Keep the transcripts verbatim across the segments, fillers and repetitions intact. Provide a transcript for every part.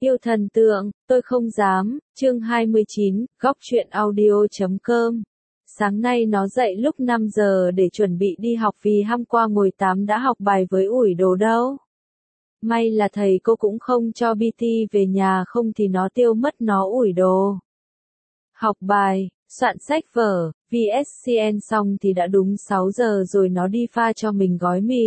Yêu thần tượng, tôi không dám, chương hai mươi chín, góc truyện audio chấm com. Sáng nay nó dậy lúc năm giờ để chuẩn bị đi học vì hôm qua ngồi tám đã học bài với ủi đồ đâu. May là thầy cô cũng không cho pê tê về nhà không thì nó tiêu mất nó ủi đồ. Học bài, soạn sách vở, vê ét xê en xong thì đã đúng sáu giờ rồi nó đi pha cho mình gói mì.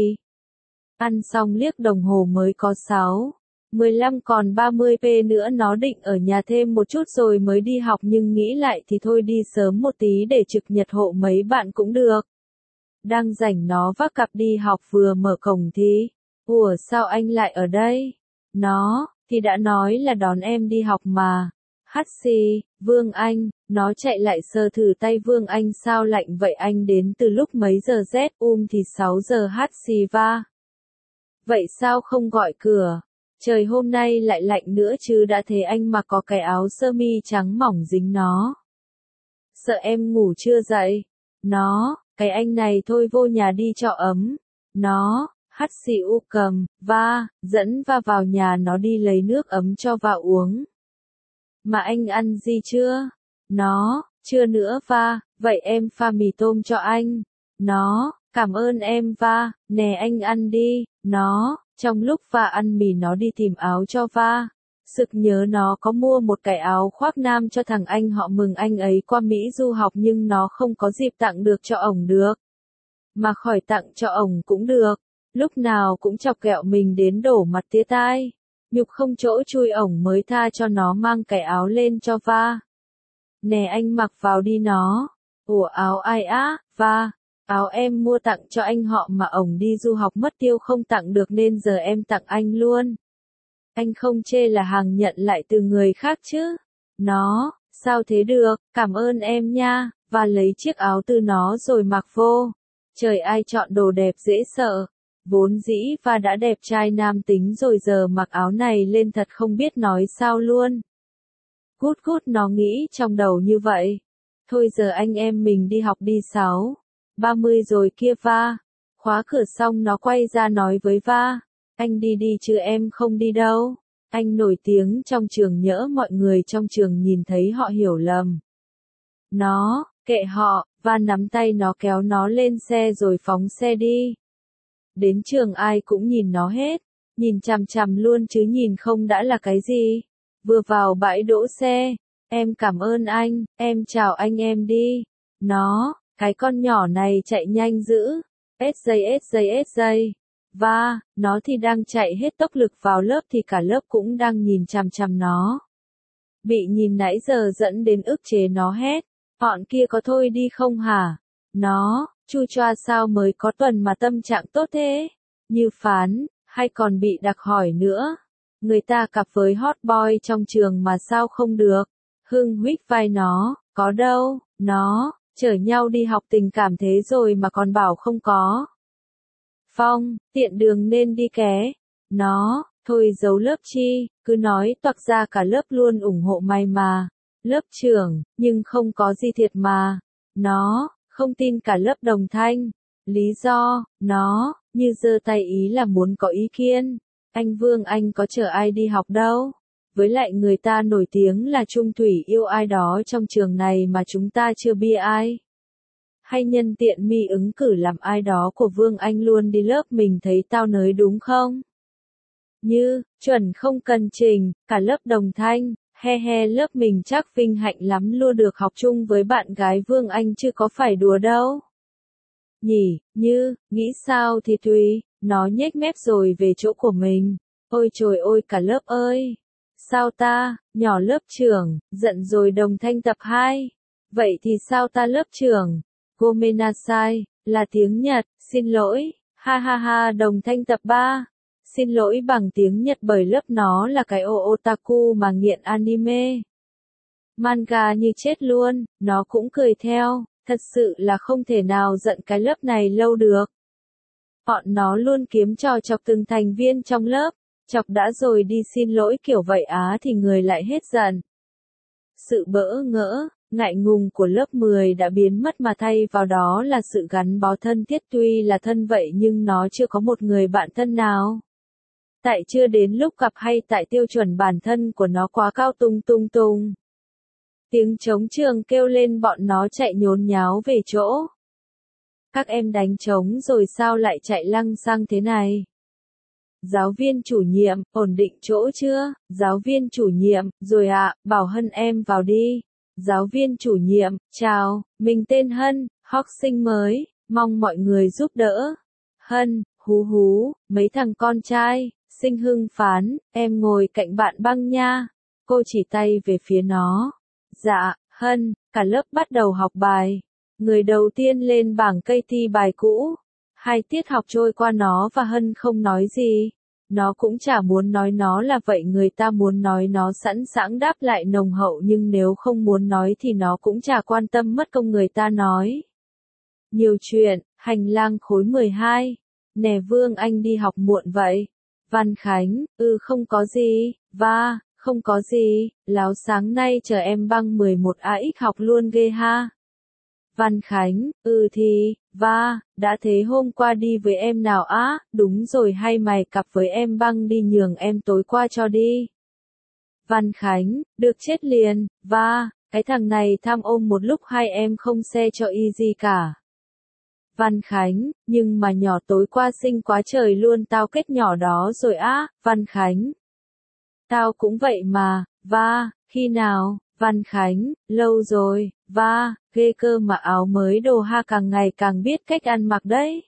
Ăn xong liếc đồng hồ mới có sáu. mười lăm còn ba mươi phút nữa nó định ở nhà thêm một chút rồi mới đi học nhưng nghĩ lại thì thôi đi sớm một tí để trực nhật hộ mấy bạn cũng được. Đang rảnh nó vác cặp đi học vừa mở cổng thì, ủa sao anh lại ở đây? Nó, thì đã nói là đón em đi học mà. Hát xì, Vương Anh, nó chạy lại sờ thử tay Vương Anh sao lạnh vậy anh đến từ lúc mấy giờ z um thì sáu giờ hát xì va. Vậy sao không gọi cửa? Trời hôm nay lại lạnh nữa chứ đã thế anh mặc có cái áo sơ mi trắng mỏng dính nó. Sợ em ngủ chưa dậy? Nó, cái anh này thôi vô nhà đi cho ấm. Nó, hắt xì u cầm, va, dẫn va vào nhà nó đi lấy nước ấm cho va uống. Mà anh ăn gì chưa? Nó, chưa nữa va, vậy em pha mì tôm cho anh. Nó, cảm ơn em va, nè anh ăn đi. Nó, trong lúc va ăn mì nó đi tìm áo cho va. Sực nhớ nó có mua một cái áo khoác nam cho thằng anh họ mừng anh ấy qua Mỹ du học nhưng nó không có dịp tặng được cho ổng được. Mà khỏi tặng cho ổng cũng được. Lúc nào cũng chọc ghẹo mình đến đổ mặt tía tai. Nhục không chỗ chui ổng mới tha cho nó mang cái áo lên cho va. Nè anh mặc vào đi nó. Ủa áo ai á, va. Áo em mua tặng cho anh họ mà ổng đi du học mất tiêu không tặng được nên giờ em tặng anh luôn. Anh không chê là hàng nhận lại từ người khác chứ. Nó, sao thế được, cảm ơn em nha, và lấy chiếc áo từ nó rồi mặc vô. Trời ai chọn đồ đẹp dễ sợ. Vốn dĩ và đã đẹp trai nam tính rồi giờ mặc áo này lên thật không biết nói sao luôn. Cút cút nó nghĩ trong đầu như vậy. Thôi giờ anh em mình đi học đi sáu. ba mươi rồi kia va. Khóa cửa xong nó quay ra nói với va. Anh đi đi chứ em không đi đâu. Anh nổi tiếng trong trường nhỡ mọi người trong trường nhìn thấy họ hiểu lầm. Nó, kệ họ, va nắm tay nó kéo nó lên xe rồi phóng xe đi. Đến trường ai cũng nhìn nó hết. Nhìn chằm chằm luôn chứ nhìn không đã là cái gì. Vừa vào bãi đỗ xe. Em cảm ơn anh, em chào anh em đi. Nó, cái con nhỏ này chạy nhanh dữ. ét giây ét giây ét giây. Va, nó thì đang chạy hết tốc lực vào lớp thì cả lớp cũng đang nhìn chằm chằm nó. Bị nhìn nãy giờ dẫn đến ức chế nó hét. Bọn kia có thôi đi không hả? Nó, chu choa sao mới có tuần mà tâm trạng tốt thế? Như phán, hay còn bị đặc hỏi nữa. Người ta cặp với hot boy trong trường mà sao không được? Hưng huých vai nó, có đâu, nó, chở nhau đi học tình cảm thế rồi mà còn bảo không có. Phong, tiện đường nên đi ké. Nó, thôi giấu lớp chi, cứ nói toạc ra cả lớp luôn ủng hộ mày mà. Lớp trưởng, nhưng không có gì thiệt mà. Nó, không tin cả lớp đồng thanh. Lý do, nó, như giơ tay ý là muốn có ý kiến. Anh Vương Anh có chở ai đi học đâu. Với lại người ta nổi tiếng là trung thủy yêu ai đó trong trường này mà chúng ta chưa biết ai. Hay nhân tiện mi ứng cử làm ai đó của Vương Anh luôn đi lớp mình thấy tao nới đúng không? Như, chuẩn không cần trình, cả lớp đồng thanh, he he lớp mình chắc vinh hạnh lắm luôn được học chung với bạn gái Vương Anh chứ có phải đùa đâu. Nhỉ, Như, nghĩ sao thì tùy, nó nhếch mép rồi về chỗ của mình. Ôi trời ơi cả lớp ơi! Sao ta, nhỏ lớp trưởng, giận rồi đồng thanh tập hai. Vậy thì sao ta lớp trưởng? Gomenasai, là tiếng Nhật, xin lỗi, ha ha ha đồng thanh tập ba. Xin lỗi bằng tiếng Nhật bởi lớp nó là cái ô otaku mà nghiện anime. Manga như chết luôn, nó cũng cười theo, thật sự là không thể nào giận cái lớp này lâu được. Bọn nó luôn kiếm trò chọc từng thành viên trong lớp, chọc đã rồi đi xin lỗi kiểu vậy á thì người lại hết giận. Sự bỡ ngỡ, ngại ngùng của lớp mười đã biến mất mà thay vào đó là sự gắn bó thân thiết tuy là thân vậy nhưng nó chưa có một người bạn thân nào. Tại chưa đến lúc gặp hay tại tiêu chuẩn bản thân của nó quá cao tung tung tung. Tiếng trống trường kêu lên bọn nó chạy nhốn nháo về chỗ. Các em đánh trống rồi sao lại chạy lăng xăng thế này? Giáo viên chủ nhiệm, ổn định chỗ chưa? Giáo viên chủ nhiệm, rồi ạ, à, bảo Hân em vào đi. Giáo viên chủ nhiệm, chào, mình tên Hân, học sinh mới, mong mọi người giúp đỡ. Hân, hú hú, mấy thằng con trai, sinh hưng phán, em ngồi cạnh bạn Băng nha. Cô chỉ tay về phía nó. Dạ, Hân, cả lớp bắt đầu học bài. Người đầu tiên lên bảng cây thi bài cũ. Hai tiết học trôi qua nó và Hân không nói gì. Nó cũng chả muốn nói nó là vậy, người ta muốn nói nó sẵn sàng đáp lại nồng hậu, nhưng nếu không muốn nói thì nó cũng chả quan tâm mất công người ta nói. Nhiều chuyện, hành lang khối mười hai. Nè Vương anh đi học muộn vậy. Văn Khánh, ừ không có gì, và, không có gì, láo sáng nay chờ em Băng mười một a ích học luôn ghê ha. Văn Khánh, ừ thì, và, đã thế hôm qua đi với em nào á, đúng rồi hay mày cặp với em Băng đi nhường em tối qua cho đi. Văn Khánh, được chết liền, và, cái thằng này tham ôm một lúc hai em không xe cho y gì cả. Văn Khánh, nhưng mà nhỏ tối qua xinh quá trời luôn, tao kết nhỏ đó rồi á. Văn Khánh, tao cũng vậy mà, và, khi nào? Văn Khánh, lâu rồi, và, ghê cơ mà áo mới đồ ha, càng ngày càng biết cách ăn mặc đấy.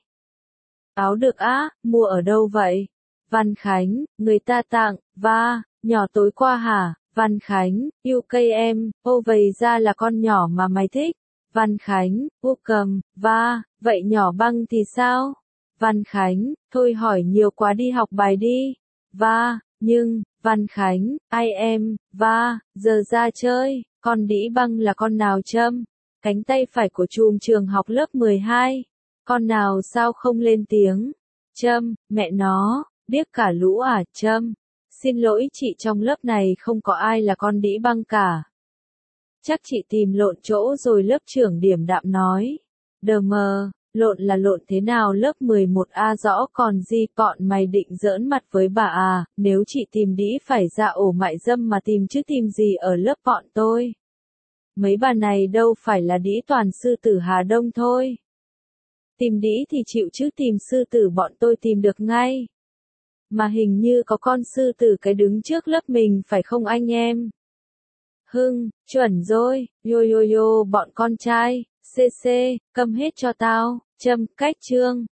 Áo được á, mua ở đâu vậy? Văn Khánh, người ta tặng, và, nhỏ tối qua hả? Văn Khánh, u ca em, ô vậy ra là con nhỏ mà mày thích. Văn Khánh, u cầm, và, vậy nhỏ Băng thì sao? Văn Khánh, thôi hỏi nhiều quá đi học bài đi. Và, nhưng, Văn Khánh, ai em, và, giờ ra chơi, con đĩ Băng là con nào Trâm? Cánh tay phải của chùm trường học lớp mười hai. Con nào sao không lên tiếng? Trâm, mẹ nó, điếc cả lũ à, Trâm. Xin lỗi chị, trong lớp này không có ai là con đĩ Băng cả. Chắc chị tìm lộn chỗ rồi, lớp trưởng điềm đạm nói. Đờ mờ, lộn là lộn thế nào, lớp mười một A rõ còn gì, bọn mày định giỡn mặt với bà à, nếu chị tìm đĩ phải ra ổ mại dâm mà tìm chứ tìm gì ở lớp bọn tôi. Mấy bà này đâu phải là đĩ toàn sư tử Hà Đông thôi. Tìm đĩ thì chịu chứ tìm sư tử bọn tôi tìm được ngay. Mà hình như có con sư tử cái đứng trước lớp mình phải không anh em? Hưng, chuẩn rồi, yo yo yo bọn con trai, xê xê, câm hết cho tao, Trâm, cách chương.